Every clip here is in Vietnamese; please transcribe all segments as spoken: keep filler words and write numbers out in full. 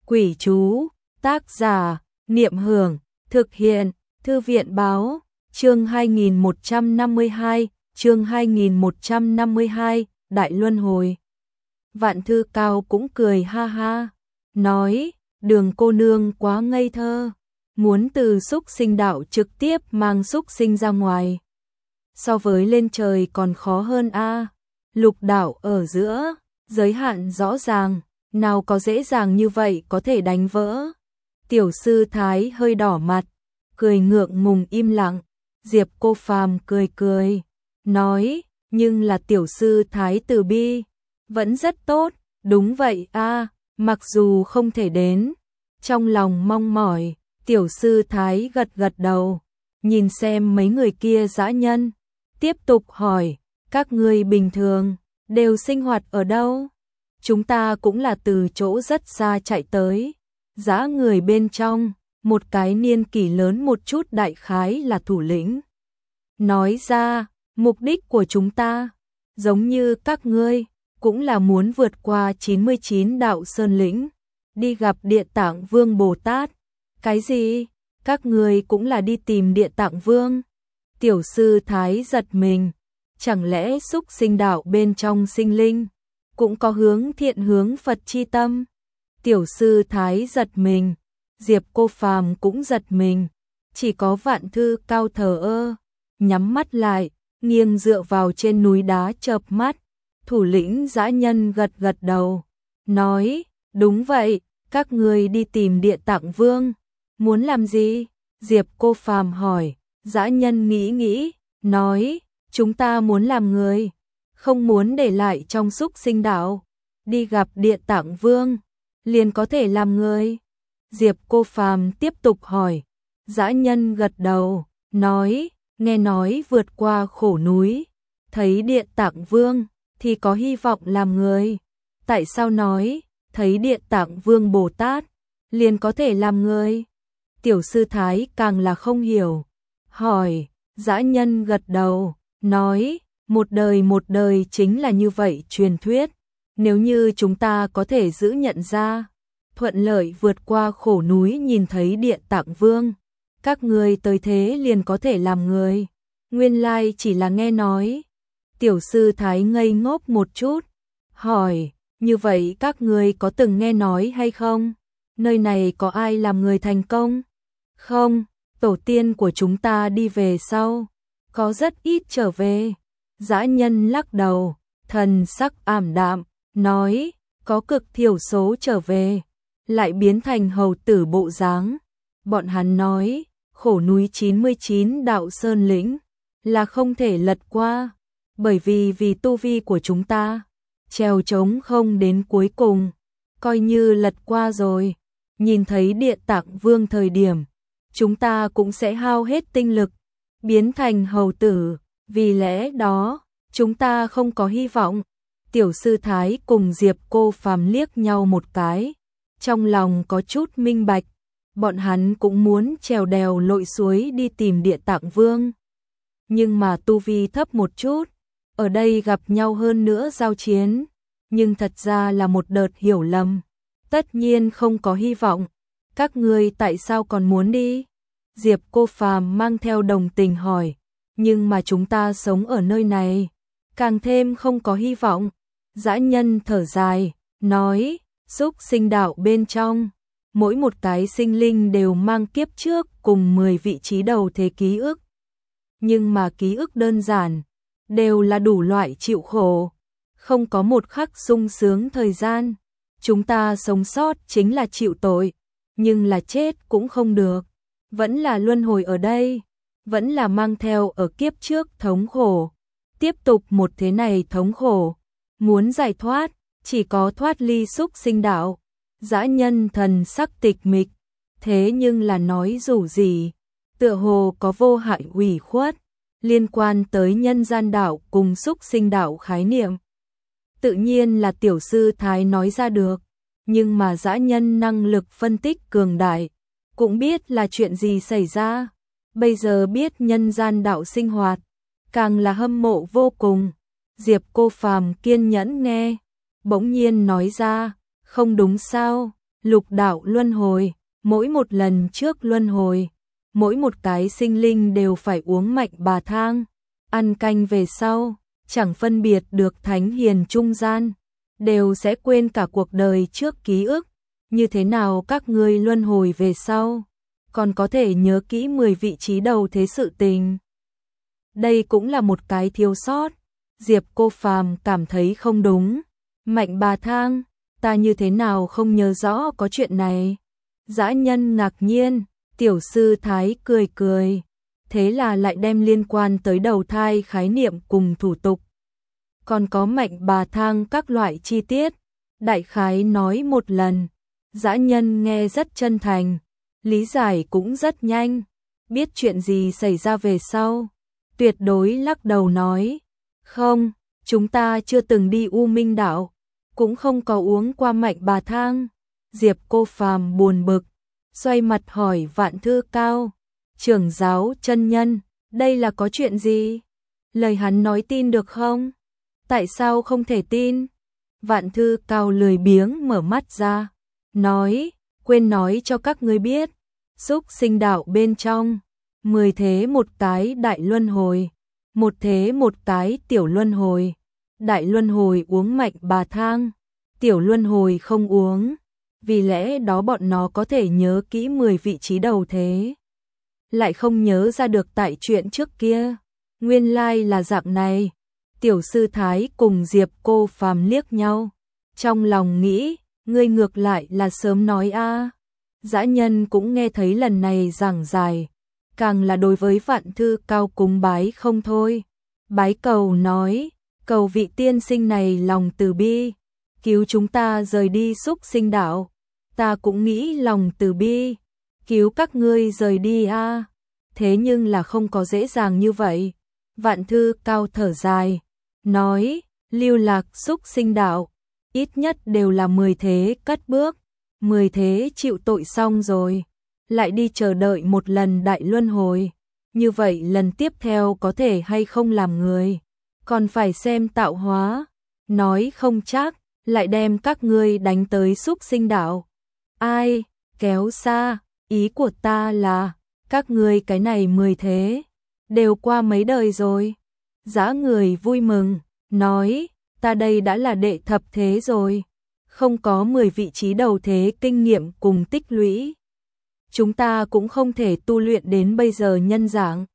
Quỷ chú, tác giả, Niệm Hưởng, thực hiện, Thư viện báo, chương hai nghìn một trăm năm mươi hai, chương hai nghìn một trăm năm mươi hai, Đại Luân Hồi. Vạn Thư Cao cũng cười ha ha, nói, Đường cô nương quá ngây thơ, muốn từ xúc sinh đạo trực tiếp mang xúc sinh ra ngoài. So với lên trời còn khó hơn a. Lục đạo ở giữa, giới hạn rõ ràng, nào có dễ dàng như vậy có thể đánh vỡ. Tiểu sư Thái hơi đỏ mặt, cười ngượng ngùng im lặng. Diệp Cô Phàm cười cười, nói, nhưng là tiểu sư Thái từ bi, vẫn rất tốt, đúng vậy a, mặc dù không thể đến. Trong lòng mong mỏi, tiểu sư Thái gật gật đầu, nhìn xem mấy người kia dã nhân, tiếp tục hỏi, các ngươi bình thường đều sinh hoạt ở đâu? Chúng ta cũng là từ chỗ rất xa chạy tới. Dã người bên trong, một cái niên kỷ lớn một chút đại khái là thủ lĩnh. Nói ra, mục đích của chúng ta, giống như các ngươi, cũng là muốn vượt qua chín mươi chín đạo sơn lĩnh, đi gặp Địa Tạng Vương Bồ Tát. Cái gì? Các ngươi cũng là đi tìm Địa Tạng Vương? Tiểu sư Thái giật mình, chẳng lẽ xúc sinh đạo bên trong sinh linh cũng có hướng thiện hướng Phật chi tâm? Tiểu sư Thái giật mình, Diệp Cô Phàm cũng giật mình, chỉ có Vạn Thư Cao thờ ơ, nhắm mắt lại, nghiêng dựa vào trên núi đá chợp mắt. Thủ lĩnh dã nhân gật gật đầu, nói, đúng vậy, các ngươi đi tìm Địa Tạng Vương, muốn làm gì? Diệp Cô Phàm hỏi. Dã nhân nghĩ nghĩ, nói, chúng ta muốn làm người, không muốn để lại trong xúc sinh đạo, đi gặp Địa Tạng Vương, liền có thể làm người. Diệp Cô Phàm tiếp tục hỏi. Dã nhân gật đầu, nói, nghe nói vượt qua khổ núi, thấy Địa Tạng Vương, thì có hy vọng làm người. Tại sao nói, thấy Địa Tạng Vương Bồ Tát, liền có thể làm người? Tiểu sư Thái càng là không hiểu. Hỏi, dã nhân gật đầu, nói, một đời một đời chính là như vậy truyền thuyết. Nếu như chúng ta có thể giữ nhận ra, thuận lợi vượt qua khổ núi nhìn thấy Địa Tạng Vương, các ngươi tới thế liền có thể làm người. Nguyên lai chỉ là nghe nói. Tiểu sư Thái ngây ngốc một chút, hỏi, như vậy các ngươi có từng nghe nói hay không? Nơi này có ai làm người thành công? Không. Tổ tiên của chúng ta đi về sau, có rất ít trở về. Dã nhân lắc đầu, thần sắc ảm đạm, nói, có cực thiểu số trở về, lại biến thành hầu tử bộ dáng. Bọn hắn nói, khổ núi chín mươi chín đạo sơn lĩnh, là không thể lật qua, bởi vì vì tu vi của chúng ta, trèo trống không đến cuối cùng, coi như lật qua rồi, nhìn thấy Địa Tạng Vương thời điểm, chúng ta cũng sẽ hao hết tinh lực, biến thành hầu tử, vì lẽ đó, chúng ta không có hy vọng. Tiểu sư Thái cùng Diệp Cô Phàm liếc nhau một cái, trong lòng có chút minh bạch, bọn hắn cũng muốn trèo đèo lội suối đi tìm Địa Tạng Vương. Nhưng mà tu vi thấp một chút, ở đây gặp nhau hơn nữa giao chiến, nhưng thật ra là một đợt hiểu lầm, tất nhiên không có hy vọng. Các ngươi tại sao còn muốn đi? Diệp Cô Phàm mang theo đồng tình hỏi. Nhưng mà chúng ta sống ở nơi này, càng thêm không có hy vọng. Dã nhân thở dài, nói, xúc sinh đạo bên trong, mỗi một cái sinh linh đều mang kiếp trước cùng mười vị trí đầu thế ký ức. Nhưng mà ký ức đơn giản, đều là đủ loại chịu khổ, không có một khắc sung sướng thời gian. Chúng ta sống sót chính là chịu tội, nhưng là chết cũng không được, vẫn là luân hồi ở đây, vẫn là mang theo ở kiếp trước thống khổ, tiếp tục một thế này thống khổ, muốn giải thoát, chỉ có thoát ly xúc sinh đạo. Dã nhân thần sắc tịch mịch, thế nhưng là nói dù gì, tựa hồ có vô hại ủy khuất, liên quan tới nhân gian đạo cùng xúc sinh đạo khái niệm. Tự nhiên là tiểu sư Thái nói ra được, nhưng mà dã nhân năng lực phân tích cường đại, cũng biết là chuyện gì xảy ra. Bây giờ biết nhân gian đạo sinh hoạt, càng là hâm mộ vô cùng. Diệp Cô Phàm kiên nhẫn nghe, bỗng nhiên nói ra, không đúng sao, Lục đạo luân hồi, mỗi một lần trước luân hồi, mỗi một cái sinh linh đều phải uống mạnh bà thang, ăn canh về sau, chẳng phân biệt được thánh hiền trung gian, đều sẽ quên cả cuộc đời trước ký ức, như thế nào các ngươi luân hồi về sau, còn có thể nhớ kỹ mười vị trí đầu thế sự tình. Đây cũng là một cái thiếu sót, Diệp Cô Phàm cảm thấy không đúng. Mạnh bà thang, ta như thế nào không nhớ rõ có chuyện này. Dã nhân ngạc nhiên, tiểu sư thái cười cười, thế là lại đem liên quan tới đầu thai khái niệm cùng thủ tục. Còn có mạnh bà thang các loại chi tiết, đại khái nói một lần, dã nhân nghe rất chân thành, lý giải cũng rất nhanh, biết chuyện gì xảy ra về sau, tuyệt đối lắc đầu nói, không, chúng ta chưa từng đi U Minh Đảo, cũng không có uống qua mạnh bà thang. Diệp Cô Phàm buồn bực, xoay mặt hỏi Vạn Thư Cao, trưởng giáo chân nhân, đây là có chuyện gì? Lời hắn nói tin được không? Tại sao không thể tin? Vạn Thư Cao lười biếng mở mắt ra, nói, quên nói cho các ngươi biết, xúc sinh đạo bên trong, mười thế một cái đại luân hồi, một thế một cái tiểu luân hồi, đại luân hồi uống mạnh bà thang, tiểu luân hồi không uống, vì lẽ đó bọn nó có thể nhớ kỹ mười vị trí đầu thế, lại không nhớ ra được tại chuyện trước kia, nguyên lai là dạng này. Tiểu sư thái cùng Diệp Cô Phàm liếc nhau, trong lòng nghĩ, ngươi ngược lại là sớm nói a. À. Dã nhân cũng nghe thấy lần này giảng dài, càng là đối với Vạn Thư Cao cúng bái không thôi. Bái cầu nói, cầu vị tiên sinh này lòng từ bi, cứu chúng ta rời đi xúc sinh đạo. Ta cũng nghĩ lòng từ bi, cứu các ngươi rời đi a. À. Thế nhưng là không có dễ dàng như vậy. Vạn Thư Cao thở dài, nói, lưu lạc xúc sinh đạo, ít nhất đều là mười thế cất bước, mười thế chịu tội xong rồi, lại đi chờ đợi một lần đại luân hồi, như vậy lần tiếp theo có thể hay không làm người, còn phải xem tạo hóa, nói không chắc, lại đem các ngươi đánh tới xúc sinh đạo. Ai, kéo xa, ý của ta là, các ngươi cái này mười thế, đều qua mấy đời rồi. Dã người vui mừng, nói, ta đây đã là đệ thập thế rồi, không có mười vị trí đầu thế kinh nghiệm cùng tích lũy. Chúng ta cũng không thể tu luyện đến bây giờ nhân dạng.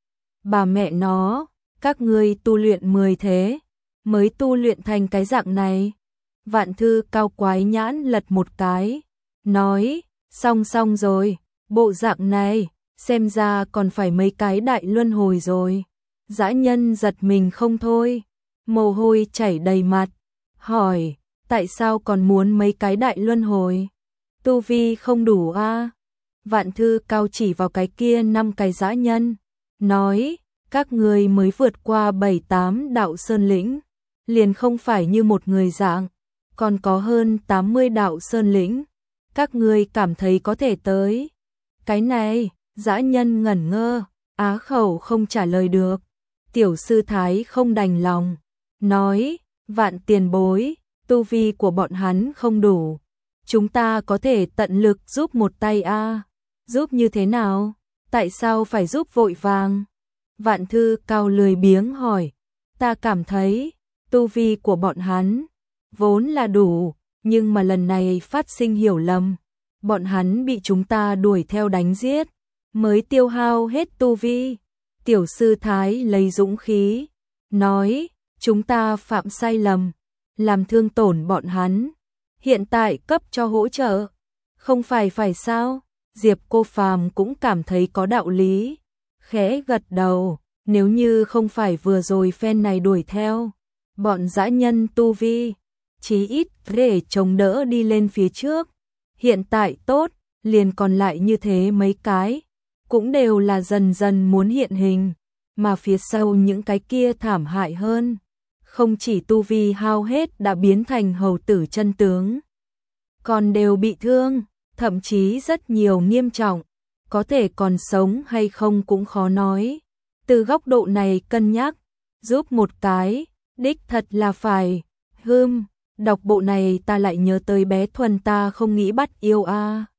Bà mẹ nó, các ngươi tu luyện mười thế, mới tu luyện thành cái dạng này. Vạn Thư Cao quái nhãn lật một cái, nói, xong xong rồi, bộ dạng này, xem ra còn phải mấy cái đại luân hồi rồi. Dã nhân giật mình không thôi, mồ hôi chảy đầy mặt, hỏi, tại sao còn muốn mấy cái đại luân hồi? Tu vi không đủ a? À? Vạn Thư Cao chỉ vào cái kia năm cái dã nhân, nói, các ngươi mới vượt qua bảy tám đạo sơn lĩnh, liền không phải như một người dạng, còn có hơn tám mươi đạo sơn lĩnh, các ngươi cảm thấy có thể tới. Cái này, dã nhân ngẩn ngơ, á khẩu không trả lời được. Tiểu sư thái không đành lòng, nói, Vạn tiền bối, tu vi của bọn hắn không đủ, chúng ta có thể tận lực giúp một tay a. À. Giúp như thế nào? Tại sao phải giúp vội vàng? Vạn Thư Cao lười biếng hỏi, ta cảm thấy, tu vi của bọn hắn, vốn là đủ, nhưng mà lần này phát sinh hiểu lầm, bọn hắn bị chúng ta đuổi theo đánh giết, mới tiêu hao hết tu vi. Tiểu sư thái lấy dũng khí, nói, chúng ta phạm sai lầm, làm thương tổn bọn hắn, hiện tại cấp cho hỗ trợ, không phải phải sao? Diệp Cô Phàm cũng cảm thấy có đạo lý, khẽ gật đầu, nếu như không phải vừa rồi phen này đuổi theo, bọn dã nhân tu vi, chí ít để chống đỡ đi lên phía trước, hiện tại tốt, liền còn lại như thế mấy cái, cũng đều là dần dần muốn hiện hình, mà phía sau những cái kia thảm hại hơn, không chỉ tu vi hao hết đã biến thành hầu tử chân tướng, còn đều bị thương, thậm chí rất nhiều nghiêm trọng, có thể còn sống hay không cũng khó nói. Từ góc độ này cân nhắc, giúp một cái, đích thật là phải, hưm, Đọc bộ này ta lại nhớ tới bé Thuần ta không nghĩ bắt yêu a.